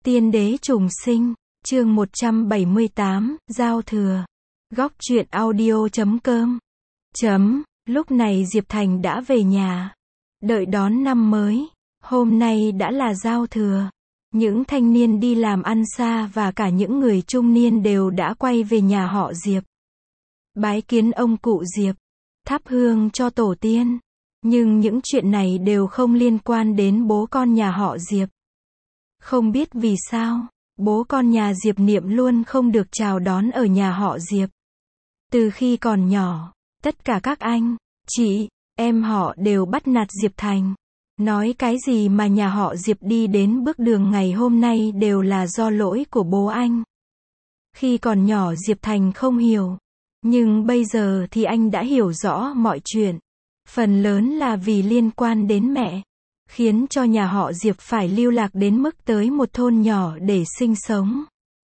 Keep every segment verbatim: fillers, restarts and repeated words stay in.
Tiên đế trùng sinh, chương một trăm bảy mươi tám, giao thừa. Góc truyện audio chấm com. Chấm, lúc này Diệp Thành đã về nhà. Đợi đón năm mới. Hôm nay đã là giao thừa. Những thanh niên đi làm ăn xa và cả những người trung niên đều đã quay về nhà họ Diệp. Bái kiến ông cụ Diệp. Thắp hương cho tổ tiên. Nhưng những chuyện này đều không liên quan đến bố con nhà họ Diệp. Không biết vì sao, bố con nhà Diệp Niệm luôn không được chào đón ở nhà họ Diệp. Từ khi còn nhỏ, tất cả các anh, chị, em họ đều bắt nạt Diệp Thành. Nói cái gì mà nhà họ Diệp đi đến bước đường ngày hôm nay đều là do lỗi của bố anh. Khi còn nhỏ Diệp Thành không hiểu. Nhưng bây giờ thì anh đã hiểu rõ mọi chuyện. Phần lớn là vì liên quan đến mẹ. Khiến cho nhà họ Diệp phải lưu lạc đến mức tới một thôn nhỏ để sinh sống.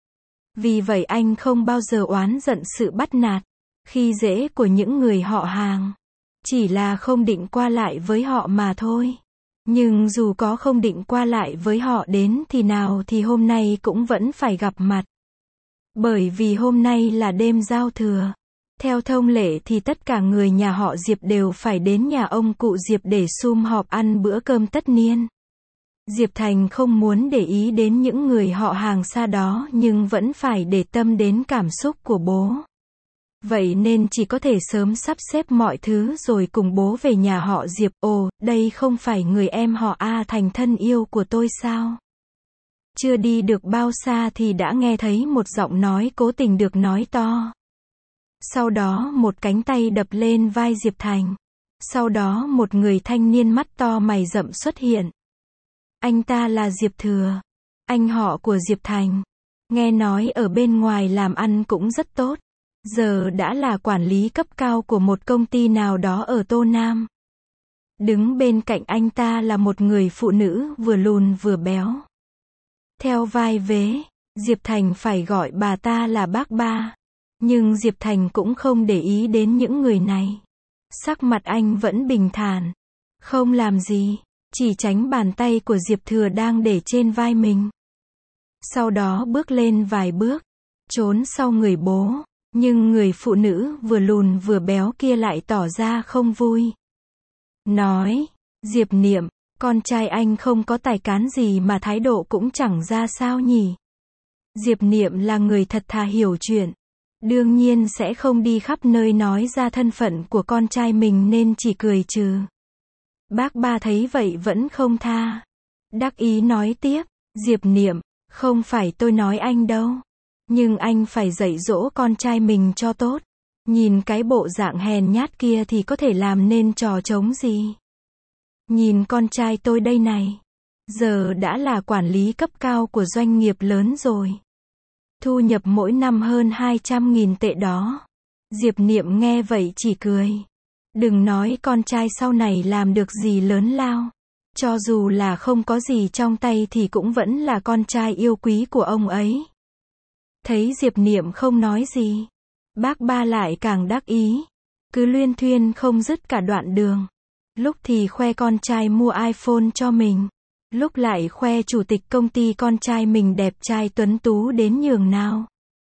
Vì vậy anh không bao giờ oán giận sự bắt nạt, khi dễ của những người họ hàng. Chỉ là không định qua lại với họ mà thôi. Nhưng dù có không định qua lại với họ đến thì nào thì hôm nay cũng vẫn phải gặp mặt. Bởi vì hôm nay là đêm giao thừa. Theo thông lệ thì tất cả người nhà họ Diệp đều phải đến nhà ông cụ Diệp để sum họp ăn bữa cơm tất niên. Diệp Thành không muốn để ý đến những người họ hàng xa đó nhưng vẫn phải để tâm đến cảm xúc của bố. Vậy nên chỉ có thể sớm sắp xếp mọi thứ rồi cùng bố về nhà họ Diệp. Ồ, đây không phải người em họ A Thành thân yêu của tôi sao? Chưa đi được bao xa thì đã nghe thấy một giọng nói cố tình được nói to. Sau đó một cánh tay đập lên vai Diệp Thành. Sau đó một người thanh niên mắt to mày rậm xuất hiện. Anh ta là Diệp Thừa, anh họ của Diệp Thành. Nghe nói ở bên ngoài làm ăn cũng rất tốt. Giờ đã là quản lý cấp cao của một công ty nào đó ở Tô Nam. Đứng bên cạnh anh ta là một người phụ nữ vừa lùn vừa béo. Theo vai vế, Diệp Thành phải gọi bà ta là bác ba. Nhưng Diệp Thành cũng không để ý đến những người này. Sắc mặt anh vẫn bình thản. Không làm gì, chỉ tránh bàn tay của Diệp Thừa đang để trên vai mình. Sau đó bước lên vài bước, trốn sau người bố. Nhưng người phụ nữ vừa lùn vừa béo kia lại tỏ ra không vui. Nói, Diệp Niệm, con trai anh không có tài cán gì mà thái độ cũng chẳng ra sao nhỉ. Diệp Niệm là người thật thà hiểu chuyện. Đương nhiên sẽ không đi khắp nơi nói ra thân phận của con trai mình nên chỉ cười trừ. Bác ba thấy vậy vẫn không tha. Đắc ý nói tiếp, Diệp Niệm, không phải tôi nói anh đâu. Nhưng anh phải dạy dỗ con trai mình cho tốt. Nhìn cái bộ dạng hèn nhát kia thì có thể làm nên trò trống gì. Nhìn con trai tôi đây này. Giờ đã là quản lý cấp cao của doanh nghiệp lớn rồi. Thu nhập mỗi năm hơn hai trăm nghìn tệ đó. Diệp Niệm nghe vậy chỉ cười. Đừng nói con trai sau này làm được gì lớn lao. Cho dù là không có gì trong tay thì cũng vẫn là con trai yêu quý của ông ấy. Thấy Diệp Niệm không nói gì, bác ba lại càng đắc ý. Cứ luyên thuyên không dứt cả đoạn đường. Lúc thì khoe con trai mua iPhone cho mình. Lúc lại khoe chủ tịch công ty con trai mình đẹp trai tuấn tú đến nhường nào.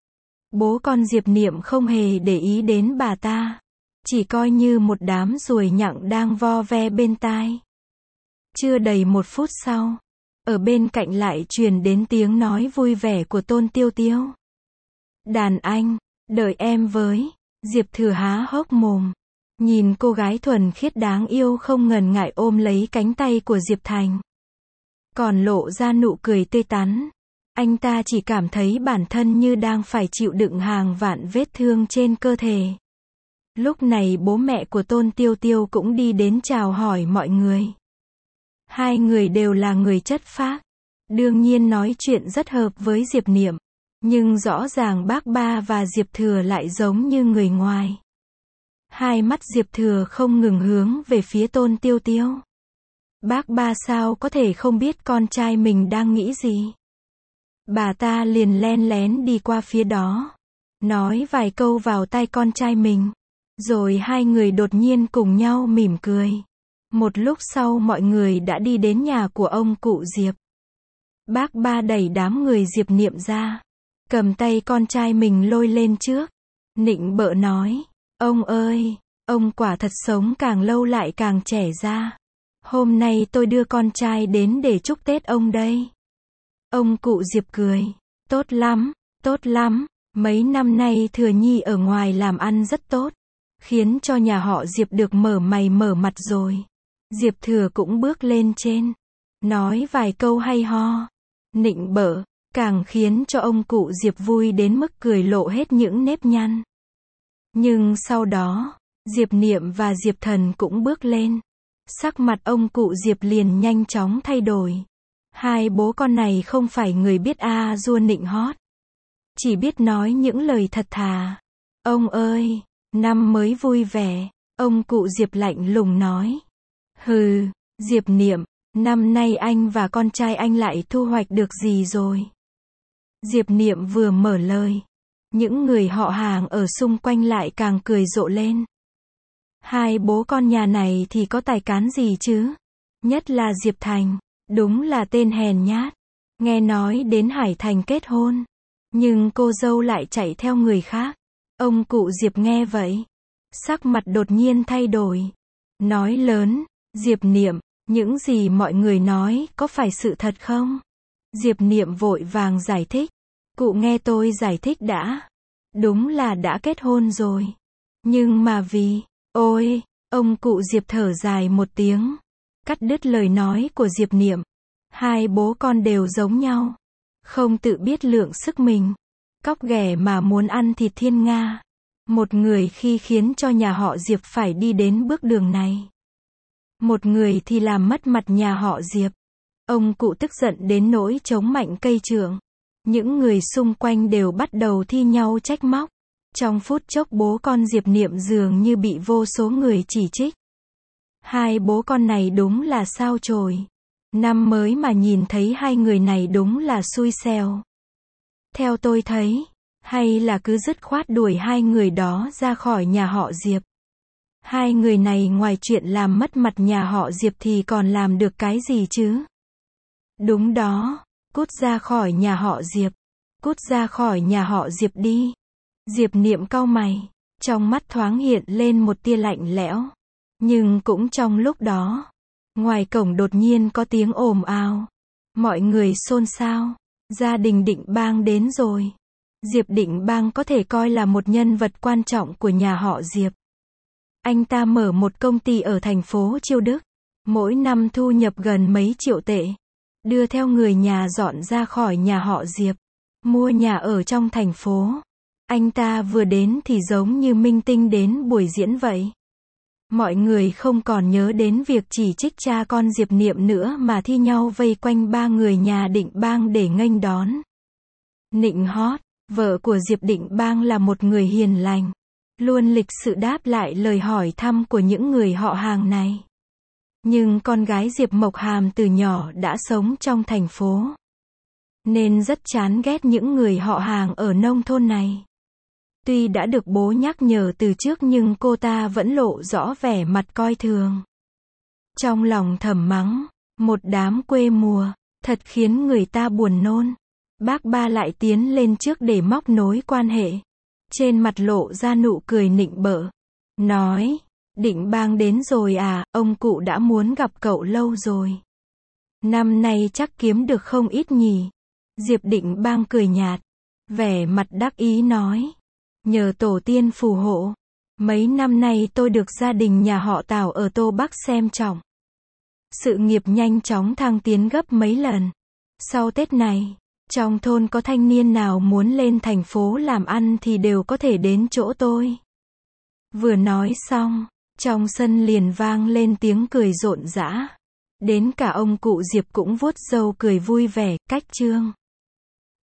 Bố con Diệp Niệm không hề để ý đến bà ta. Chỉ coi như một đám ruồi nhặng đang vo ve bên tai. Chưa đầy một phút sau, ở bên cạnh lại truyền đến tiếng nói vui vẻ của Tôn Tiêu Tiêu. Đàn anh, đợi em với. Diệp Thừa há hốc mồm. Nhìn cô gái thuần khiết đáng yêu không ngần ngại ôm lấy cánh tay của Diệp Thành. Còn lộ ra nụ cười tươi tắn. Anh ta chỉ cảm thấy bản thân như đang phải chịu đựng hàng vạn vết thương trên cơ thể. Lúc này bố mẹ của Tôn Tiêu Tiêu cũng đi đến chào hỏi mọi người. Hai người đều là người chất phác. Đương nhiên nói chuyện rất hợp với Diệp Niệm. Nhưng rõ ràng bác ba và Diệp Thừa lại giống như người ngoài. Hai mắt Diệp Thừa không ngừng hướng về phía Tôn Tiêu Tiêu. Bác ba sao có thể không biết con trai mình đang nghĩ gì. Bà ta liền len lén đi qua phía đó. Nói vài câu vào tai con trai mình. Rồi hai người đột nhiên cùng nhau mỉm cười. Một lúc sau mọi người đã đi đến nhà của ông cụ Diệp. Bác Ba đẩy đám người Diệp Niệm ra, cầm tay con trai mình lôi lên trước. Nịnh bợ nói, ông ơi, ông quả thật sống càng lâu lại càng trẻ ra. Hôm nay tôi đưa con trai đến để chúc Tết ông đây. Ông cụ Diệp cười, tốt lắm, tốt lắm, mấy năm nay Thừa Nhi ở ngoài làm ăn rất tốt, khiến cho nhà họ Diệp được mở mày mở mặt rồi. Diệp Thừa cũng bước lên trên, nói vài câu hay ho, nịnh bợ, càng khiến cho ông cụ Diệp vui đến mức cười lộ hết những nếp nhăn. Nhưng sau đó, Diệp Niệm và Diệp Thần cũng bước lên. Sắc mặt ông cụ Diệp liền nhanh chóng thay đổi. Hai bố con này không phải người biết a dua nịnh hót, chỉ biết nói những lời thật thà. Ông ơi, năm mới vui vẻ, ông cụ Diệp lạnh lùng nói. Hừ, Diệp Niệm, năm nay anh và con trai anh lại thu hoạch được gì rồi? Diệp Niệm vừa mở lời, những người họ hàng ở xung quanh lại càng cười rộ lên. Hai bố con nhà này thì có tài cán gì chứ? Nhất là Diệp Thành, đúng là tên hèn nhát. Nghe nói đến Hải Thành kết hôn, nhưng cô dâu lại chạy theo người khác. Ông cụ Diệp nghe vậy, sắc mặt đột nhiên thay đổi. Nói lớn, Diệp Niệm, những gì mọi người nói có phải sự thật không? Diệp Niệm vội vàng giải thích. Cụ nghe tôi giải thích đã. Đúng là đã kết hôn rồi. Nhưng mà vì... Ôi, ông cụ Diệp thở dài một tiếng, cắt đứt lời nói của Diệp Niệm. Hai bố con đều giống nhau, không tự biết lượng sức mình, cóc ghẻ mà muốn ăn thịt thiên nga. Một người khi khiến cho nhà họ Diệp phải đi đến bước đường này, một người thì làm mất mặt nhà họ Diệp. Ông cụ tức giận đến nỗi chống mạnh cây trượng. Những người xung quanh đều bắt đầu thi nhau trách móc. Trong phút chốc bố con Diệp Niệm dường như bị vô số người chỉ trích. Hai bố con này đúng là sao chổi. Năm mới mà nhìn thấy hai người này đúng là xui xẻo. Theo tôi thấy, hay là cứ dứt khoát đuổi hai người đó ra khỏi nhà họ Diệp. Hai người này ngoài chuyện làm mất mặt nhà họ Diệp thì còn làm được cái gì chứ? Đúng đó, cút ra khỏi nhà họ Diệp. Cút ra khỏi nhà họ Diệp đi. Diệp Niệm cau mày, trong mắt thoáng hiện lên một tia lạnh lẽo. Nhưng cũng trong lúc đó, ngoài cổng đột nhiên có tiếng ồn ào. Mọi người xôn xao. Gia đình Định Bang đến rồi. Diệp Định Bang có thể coi là một nhân vật quan trọng của nhà họ Diệp. Anh ta mở một công ty ở thành phố Chiêu Đức. Mỗi năm thu nhập gần mấy triệu tệ. Đưa theo người nhà dọn ra khỏi nhà họ Diệp. Mua nhà ở trong thành phố. Anh ta vừa đến thì giống như minh tinh đến buổi diễn vậy. Mọi người không còn nhớ đến việc chỉ trích cha con Diệp Niệm nữa mà thi nhau vây quanh ba người nhà Định Bang để nghênh đón. Nịnh hót, vợ của Diệp Định Bang là một người hiền lành, luôn lịch sự đáp lại lời hỏi thăm của những người họ hàng này. Nhưng con gái Diệp Mộc Hàm từ nhỏ đã sống trong thành phố, nên rất chán ghét những người họ hàng ở nông thôn này. Tuy đã được bố nhắc nhở từ trước nhưng cô ta vẫn lộ rõ vẻ mặt coi thường. Trong lòng thầm mắng, một đám quê mùa, thật khiến người ta buồn nôn. Bác Ba lại tiến lên trước để móc nối quan hệ. Trên mặt lộ ra nụ cười nịnh bợ. Nói, Định Bang đến rồi à, ông cụ đã muốn gặp cậu lâu rồi. Năm nay chắc kiếm được không ít nhỉ. Diệp Định Bang cười nhạt, vẻ mặt đắc ý nói. Nhờ tổ tiên phù hộ, mấy năm nay tôi được gia đình nhà họ Tào ở Tô Bắc xem trọng. Sự nghiệp nhanh chóng thăng tiến gấp mấy lần. Sau Tết này, trong thôn có thanh niên nào muốn lên thành phố làm ăn thì đều có thể đến chỗ tôi. Vừa nói xong, trong sân liền vang lên tiếng cười rộn rã. Đến cả ông cụ Diệp cũng vuốt râu cười vui vẻ, cách trương.